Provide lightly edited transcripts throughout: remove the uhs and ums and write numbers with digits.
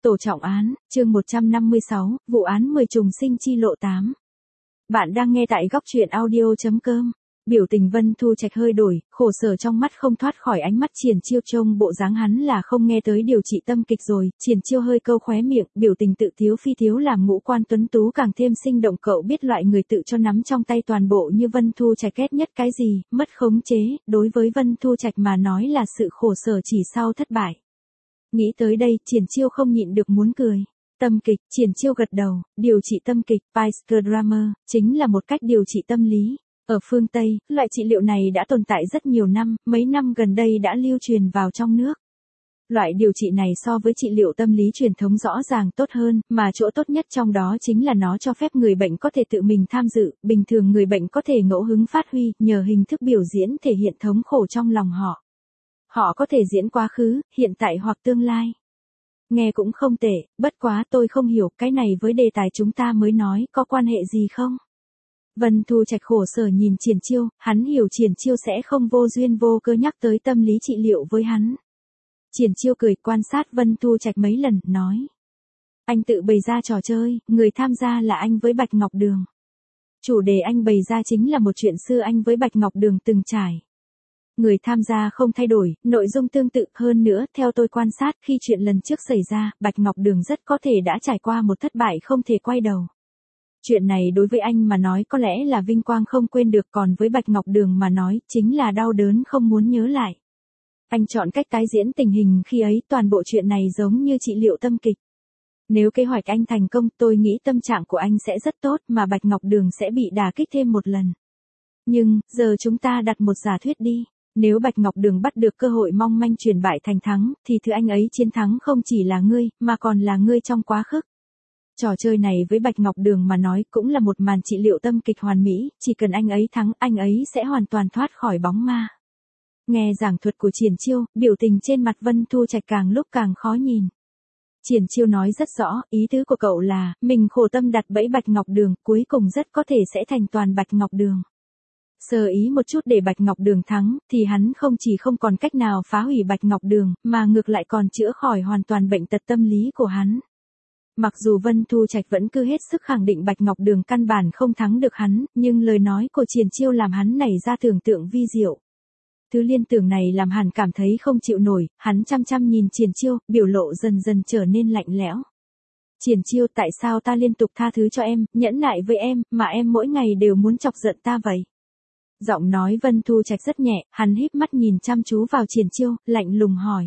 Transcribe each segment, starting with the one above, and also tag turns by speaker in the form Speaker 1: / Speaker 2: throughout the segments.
Speaker 1: Tổ trọng án, chương 156, vụ án 10 trùng sinh chi lộ 8. Bạn đang nghe tại góc truyện audio.com. Biểu tình Vân Thu Trạch hơi đổi, khổ sở trong mắt không thoát khỏi ánh mắt Triển Chiêu, trông bộ dáng hắn là không nghe tới điều trị tâm kịch rồi. Triển Chiêu hơi câu khóe miệng, biểu tình tự thiếu phi thiếu làm ngũ quan tuấn tú càng thêm sinh động. Cậu biết loại người tự cho nắm trong tay toàn bộ như Vân Thu Trạch ghét nhất cái gì? Mất khống chế. Đối với Vân Thu Trạch mà nói là sự khổ sở chỉ sau thất bại. Nghĩ tới đây, Triển Chiêu không nhịn được muốn cười. Tâm kịch, Triển Chiêu gật đầu, điều trị tâm kịch, psychodrama, chính là một cách điều trị tâm lý. Ở phương Tây, loại trị liệu này đã tồn tại rất nhiều năm, mấy năm gần đây đã lưu truyền vào trong nước. Loại điều trị này so với trị liệu tâm lý truyền thống rõ ràng tốt hơn, mà chỗ tốt nhất trong đó chính là nó cho phép người bệnh có thể tự mình tham dự, bình thường người bệnh có thể ngẫu hứng phát huy, nhờ hình thức biểu diễn thể hiện thống khổ trong lòng họ. Họ có thể diễn quá khứ, hiện tại hoặc tương lai. Nghe cũng không tệ, bất quá tôi không hiểu cái này với đề tài chúng ta mới nói có quan hệ gì không? Vân Thu Trạch khổ sở nhìn Triển Chiêu, hắn hiểu Triển Chiêu sẽ không vô duyên vô cớ nhắc tới tâm lý trị liệu với hắn. Triển Chiêu cười quan sát Vân Thu Trạch mấy lần, nói. Anh tự bày ra trò chơi, người tham gia là anh với Bạch Ngọc Đường. Chủ đề anh bày ra chính là một chuyện xưa anh với Bạch Ngọc Đường từng trải. Người tham gia không thay đổi, nội dung tương tự hơn nữa, theo tôi quan sát khi chuyện lần trước xảy ra, Bạch Ngọc Đường rất có thể đã trải qua một thất bại không thể quay đầu. Chuyện này đối với anh mà nói có lẽ là vinh quang không quên được, còn với Bạch Ngọc Đường mà nói chính là đau đớn không muốn nhớ lại. Anh chọn cách tái diễn tình hình khi ấy, toàn bộ chuyện này giống như trị liệu tâm kịch. Nếu kế hoạch anh thành công, tôi nghĩ tâm trạng của anh sẽ rất tốt mà Bạch Ngọc Đường sẽ bị đả kích thêm một lần. Nhưng, giờ chúng ta đặt một giả thuyết đi. Nếu Bạch Ngọc Đường bắt được cơ hội mong manh chuyển bại thành thắng, thì thứ anh ấy chiến thắng không chỉ là ngươi, mà còn là ngươi trong quá khứ. Trò chơi này với Bạch Ngọc Đường mà nói cũng là một màn trị liệu tâm kịch hoàn mỹ, chỉ cần anh ấy thắng, anh ấy sẽ hoàn toàn thoát khỏi bóng ma. Nghe giảng thuật của Triển Chiêu, biểu tình trên mặt Vân Thu Trạch càng lúc càng khó nhìn. Triển Chiêu nói rất rõ, ý tứ của cậu là, mình khổ tâm đặt bẫy Bạch Ngọc Đường, cuối cùng rất có thể sẽ thành toàn Bạch Ngọc Đường. Sơ ý một chút để Bạch Ngọc Đường thắng, thì hắn không chỉ không còn cách nào phá hủy Bạch Ngọc Đường, mà ngược lại còn chữa khỏi hoàn toàn bệnh tật tâm lý của hắn. Mặc dù Vân Thu Trạch vẫn cứ hết sức khẳng định Bạch Ngọc Đường căn bản không thắng được hắn, nhưng lời nói của Triển Chiêu làm hắn nảy ra tưởng tượng vi diệu. Thứ liên tưởng này làm hắn cảm thấy không chịu nổi, hắn chăm chăm nhìn Triển Chiêu, biểu lộ dần dần trở nên lạnh lẽo. Triển Chiêu, tại sao ta liên tục tha thứ cho em, nhẫn nại với em, mà em mỗi ngày đều muốn chọc giận ta vậy? Giọng nói Vân Thu Trạch rất nhẹ, hắn híp mắt nhìn chăm chú vào Triển Chiêu, lạnh lùng hỏi.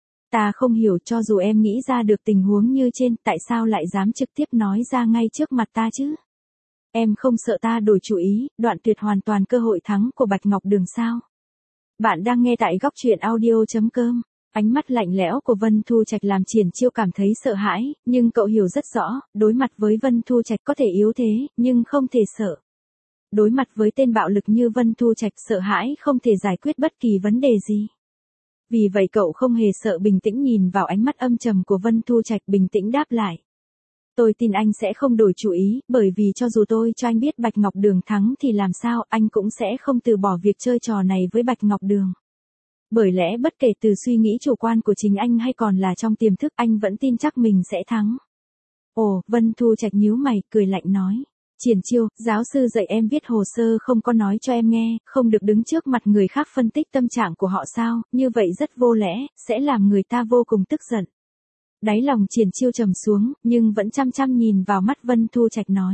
Speaker 1: Ta không hiểu, cho dù em nghĩ ra được tình huống như trên, tại sao lại dám trực tiếp nói ra ngay trước mặt ta chứ? Em không sợ ta đổi chủ ý, đoạn tuyệt hoàn toàn cơ hội thắng của Bạch Ngọc Đường sao? Bạn đang nghe tại góc truyện audio.com. Ánh mắt lạnh lẽo của Vân Thu Trạch làm Triển Chiêu cảm thấy sợ hãi, nhưng cậu hiểu rất rõ, đối mặt với Vân Thu Trạch có thể yếu thế, nhưng không thể sợ. Đối mặt với tên bạo lực như Vân Thu Trạch, sợ hãi không thể giải quyết bất kỳ vấn đề gì. Vì vậy cậu không hề sợ, bình tĩnh nhìn vào ánh mắt âm trầm của Vân Thu Trạch, bình tĩnh đáp lại. Tôi tin anh sẽ không đổi chủ ý, bởi vì cho dù tôi cho anh biết Bạch Ngọc Đường thắng thì làm sao, anh cũng sẽ không từ bỏ việc chơi trò này với Bạch Ngọc Đường. Bởi lẽ bất kể từ suy nghĩ chủ quan của chính anh hay còn là trong tiềm thức, anh vẫn tin chắc mình sẽ thắng. Ồ, Vân Thu Trạch nhíu mày, cười lạnh nói. Triển Chiêu, giáo sư dạy em viết hồ sơ không có nói cho em nghe, không được đứng trước mặt người khác phân tích tâm trạng của họ sao, như vậy rất vô lễ, sẽ làm người ta vô cùng tức giận. Đáy lòng Triển Chiêu trầm xuống, nhưng vẫn chăm chăm nhìn vào mắt Vân Thu Trạch nói.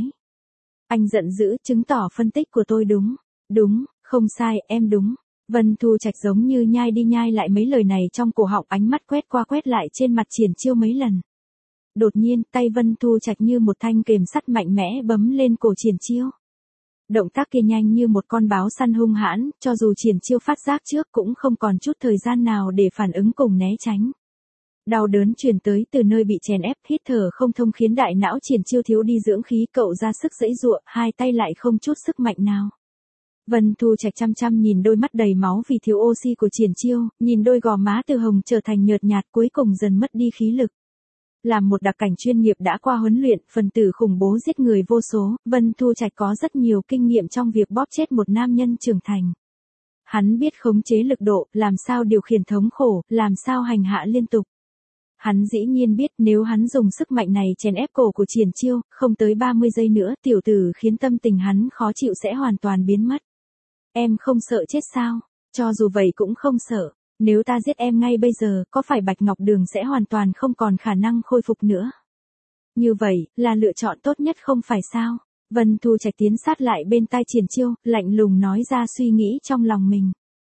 Speaker 1: Anh giận dữ, chứng tỏ phân tích của tôi đúng. Đúng, không sai, em đúng. Vân Thu Trạch giống như nhai đi nhai lại mấy lời này trong cổ họng, ánh mắt quét qua quét lại trên mặt Triển Chiêu mấy lần. Đột nhiên, tay Vân Thu Trạch như một thanh kềm sắt mạnh mẽ bấm lên cổ Triển Chiêu. Động tác kia nhanh như một con báo săn hung hãn, cho dù Triển Chiêu phát giác trước cũng không còn chút thời gian nào để phản ứng cùng né tránh. Đau đớn truyền tới từ nơi bị chèn ép, hít thở không thông khiến đại não Triển Chiêu thiếu đi dưỡng khí, cậu ra sức giãy giụa, hai tay lại không chút sức mạnh nào. Vân Thu Trạch chăm chăm nhìn đôi mắt đầy máu vì thiếu oxy của Triển Chiêu, nhìn đôi gò má từ hồng trở thành nhợt nhạt, cuối cùng dần mất đi khí lực. Làm một đặc cảnh chuyên nghiệp đã qua huấn luyện, phần tử khủng bố giết người vô số, Vân Thu Trạch có rất nhiều kinh nghiệm trong việc bóp chết một nam nhân trưởng thành. Hắn biết khống chế lực độ, làm sao điều khiển thống khổ, làm sao hành hạ liên tục. Hắn dĩ nhiên biết nếu hắn dùng sức mạnh này chèn ép cổ của Triển Chiêu, không tới 30 giây nữa tiểu tử khiến tâm tình hắn khó chịu sẽ hoàn toàn biến mất. Em không sợ chết sao? Cho dù vậy cũng không sợ. Nếu ta giết em ngay bây giờ, có phải Bạch Ngọc Đường sẽ hoàn toàn không còn khả năng khôi phục nữa? Như vậy, là lựa chọn tốt nhất không phải sao? Vân Thu Trạch tiến sát lại bên tai Triển Chiêu, lạnh lùng nói ra suy nghĩ trong lòng mình.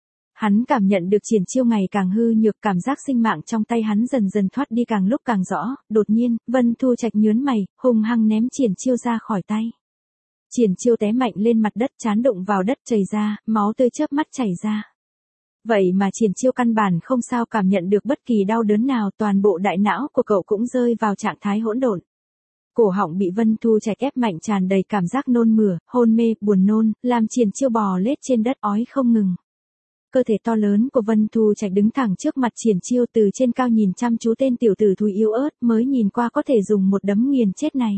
Speaker 1: Hắn cảm nhận được Triển Chiêu ngày càng hư nhược, cảm giác sinh mạng trong tay hắn dần dần thoát đi càng lúc càng rõ, đột nhiên, Vân Thu Trạch nhướng mày, hung hăng ném Triển Chiêu ra khỏi tay. Triển Chiêu té mạnh lên mặt đất, trán đụng vào đất chảy ra, máu tươi chớp mắt chảy ra. Vậy mà Triển Chiêu căn bản không sao cảm nhận được bất kỳ đau đớn nào, toàn bộ đại não của cậu cũng rơi vào trạng thái hỗn độn. Cổ họng bị Vân Thu Trạch ép mạnh, tràn đầy cảm giác nôn mửa, hôn mê, buồn nôn, làm Triển Chiêu bò lết trên đất ói không ngừng. Cơ thể to lớn của Vân Thu Trạch đứng thẳng trước mặt Triển Chiêu, từ trên cao nhìn chăm chú tên tiểu tử thúi yếu ớt mới nhìn qua có thể dùng một đấm nghiền chết này.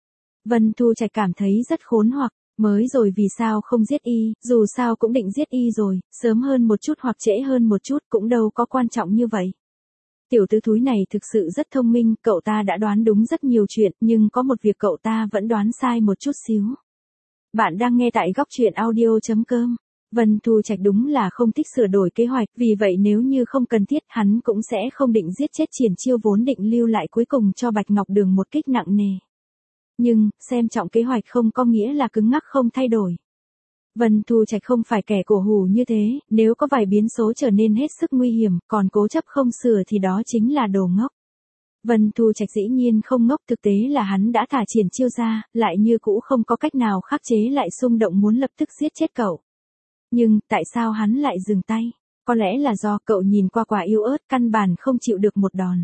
Speaker 1: Vân Thu Trạch cảm thấy rất khốn hoặc, mới rồi vì sao không giết y, dù sao cũng định giết y rồi, sớm hơn một chút hoặc trễ hơn một chút cũng đâu có quan trọng như vậy. Tiểu tử thúi này thực sự rất thông minh, cậu ta đã đoán đúng rất nhiều chuyện, nhưng có một việc cậu ta vẫn đoán sai một chút xíu. Bạn đang nghe tại góc truyện audio.com. Vân Thu Trạch đúng là không thích sửa đổi kế hoạch, vì vậy nếu như không cần thiết hắn cũng sẽ không định giết chết Triển Chiêu, vốn định lưu lại cuối cùng cho Bạch Ngọc Đường một kích nặng nề. Nhưng, xem trọng kế hoạch không có nghĩa là cứng ngắc không thay đổi. Vân Thu Trạch không phải kẻ cổ hủ như thế, nếu có vài biến số trở nên hết sức nguy hiểm, còn cố chấp không sửa thì đó chính là đồ ngốc. Vân Thu Trạch dĩ nhiên không ngốc, thực tế là hắn đã thả Triển Chiêu ra, lại như cũ không có cách nào khắc chế lại xung động muốn lập tức giết chết cậu. Nhưng, tại sao hắn lại dừng tay? Có lẽ là do cậu nhìn qua quá yếu ớt, căn bản không chịu được một đòn.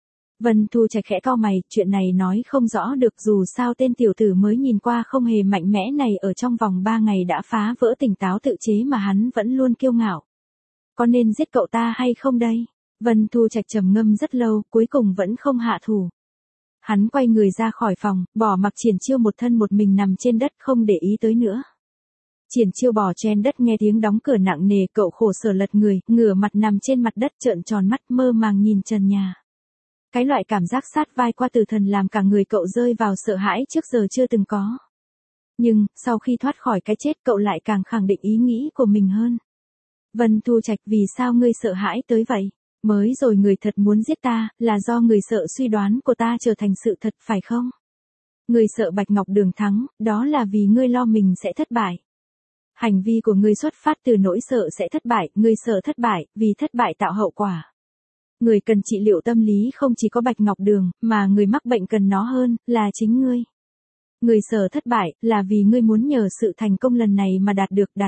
Speaker 1: Vân Thu Trạch khẽ cau mày, chuyện này nói không rõ được, dù sao tên tiểu tử mới nhìn qua không hề mạnh mẽ này ở trong vòng 3 ngày đã phá vỡ tỉnh táo tự chế mà hắn vẫn luôn kiêu ngạo. Có nên giết cậu ta hay không đây? Vân Thu Trạch trầm ngâm rất lâu, cuối cùng vẫn không hạ thủ. Hắn quay người ra khỏi phòng, bỏ mặc Triển Chiêu một thân một mình nằm trên đất không để ý tới nữa. Triển Chiêu bò trên đất nghe tiếng đóng cửa nặng nề, cậu khổ sở lật người, ngửa mặt nằm trên mặt đất trợn tròn mắt mơ màng nhìn trần nhà. Cái loại cảm giác sát vai qua tử thần làm cả người cậu rơi vào sợ hãi trước giờ chưa từng có. Nhưng, sau khi thoát khỏi cái chết cậu lại càng khẳng định ý nghĩ của mình hơn. Vân Thu Trạch, vì sao ngươi sợ hãi tới vậy? Mới rồi người thật muốn giết ta, là do người sợ suy đoán của ta trở thành sự thật phải không? Người sợ Bạch Ngọc Đường thắng, đó là vì ngươi lo mình sẽ thất bại. Hành vi của ngươi xuất phát từ nỗi sợ sẽ thất bại, ngươi sợ thất bại, vì thất bại tạo hậu quả. Người cần trị liệu tâm lý không chỉ có Bạch Ngọc Đường, mà người mắc bệnh cần nó hơn, là chính ngươi. Người sợ thất bại, là vì ngươi muốn nhờ sự thành công lần này mà đạt được.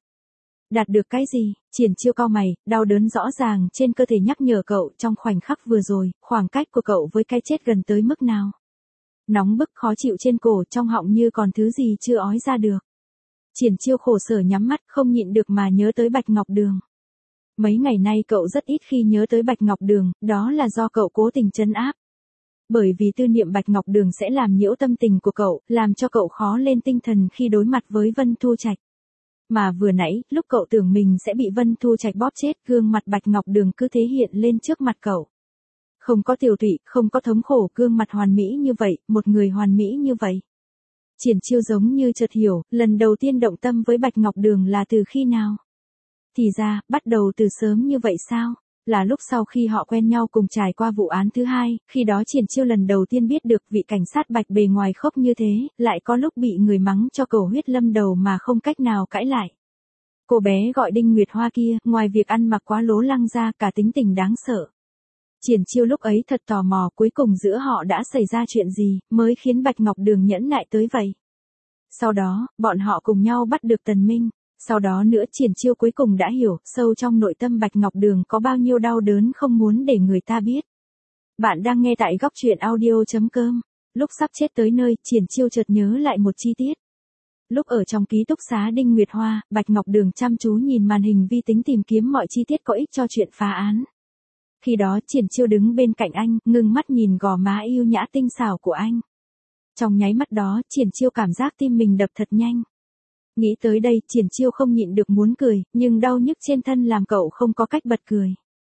Speaker 1: Đạt được cái gì? Triển Chiêu cau mày, đau đớn rõ ràng trên cơ thể nhắc nhở cậu trong khoảnh khắc vừa rồi, khoảng cách của cậu với cái chết gần tới mức nào. Nóng bức khó chịu trên cổ, trong họng như còn thứ gì chưa ói ra được. Triển Chiêu khổ sở nhắm mắt, không nhịn được mà nhớ tới Bạch Ngọc Đường. Mấy ngày nay cậu rất ít khi nhớ tới Bạch Ngọc Đường, đó là do cậu cố tình trấn áp. Bởi vì tư niệm Bạch Ngọc Đường sẽ làm nhiễu tâm tình của cậu, làm cho cậu khó lên tinh thần khi đối mặt với Vân Thu Trạch. Mà vừa nãy, lúc cậu tưởng mình sẽ bị Vân Thu Trạch bóp chết, gương mặt Bạch Ngọc Đường cứ thế hiện lên trước mặt cậu. Không có tiểu thụy, không có thống khổ, gương mặt hoàn mỹ như vậy, một người hoàn mỹ như vậy. Triển Chiêu giống như chợt hiểu, lần đầu tiên động tâm với Bạch Ngọc Đường là từ khi nào? Thì ra, bắt đầu từ sớm như vậy sao? Là lúc sau khi họ quen nhau cùng trải qua vụ án thứ hai, khi đó Triển Chiêu lần đầu tiên biết được vị cảnh sát Bạch bề ngoài khốc như thế, lại có lúc bị người mắng cho cầu huyết lâm đầu mà không cách nào cãi lại. Cô bé gọi Đinh Nguyệt Hoa kia, ngoài việc ăn mặc quá lố lăng ra, cả tính tình đáng sợ. Triển Chiêu lúc ấy thật tò mò, cuối cùng giữa họ đã xảy ra chuyện gì, mới khiến Bạch Ngọc Đường nhẫn nại tới vậy. Sau đó, bọn họ cùng nhau bắt được Tần Minh. Sau đó nữa Triển Chiêu cuối cùng đã hiểu, sâu trong nội tâm Bạch Ngọc Đường có bao nhiêu đau đớn không muốn để người ta biết. Bạn đang nghe tại góc truyện audio.com. Lúc sắp chết tới nơi, Triển Chiêu chợt nhớ lại một chi tiết. Lúc ở trong ký túc xá Đinh Nguyệt Hoa, Bạch Ngọc Đường chăm chú nhìn màn hình vi tính tìm kiếm mọi chi tiết có ích cho chuyện phá án. Khi đó Triển Chiêu đứng bên cạnh anh, ngưng mắt nhìn gò má yêu nhã tinh xảo của anh. Trong nháy mắt đó, Triển Chiêu cảm giác tim mình đập thật nhanh. Nghĩ tới đây, Triển Chiêu không nhịn được muốn cười, nhưng đau nhức trên thân làm cậu không có cách bật cười.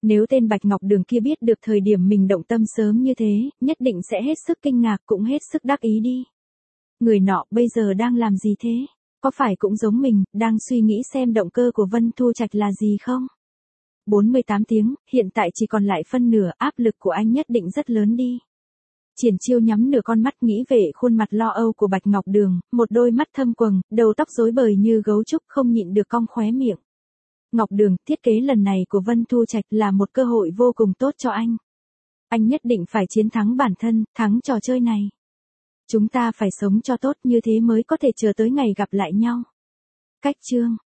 Speaker 1: Nếu tên Bạch Ngọc Đường kia biết được thời điểm mình động tâm sớm như thế, nhất định sẽ hết sức kinh ngạc cũng hết sức đắc ý đi. Người nọ bây giờ đang làm gì thế? Có phải cũng giống mình, đang suy nghĩ xem động cơ của Vân Thu Trạch là gì không? 48 tiếng, hiện tại chỉ còn lại phân nửa, áp lực của anh nhất định rất lớn đi. Triển Chiêu nhắm nửa con mắt nghĩ về khuôn mặt lo âu của Bạch Ngọc Đường, một đôi mắt thâm quầng, đầu tóc rối bời như gấu trúc không nhịn được cong khóe miệng. Ngọc Đường, thiết kế lần này của Vân Thu Trạch là một cơ hội vô cùng tốt cho anh. Anh nhất định phải chiến thắng bản thân, thắng trò chơi này. Chúng ta phải sống cho tốt như thế mới có thể chờ tới ngày gặp lại nhau. Cách chương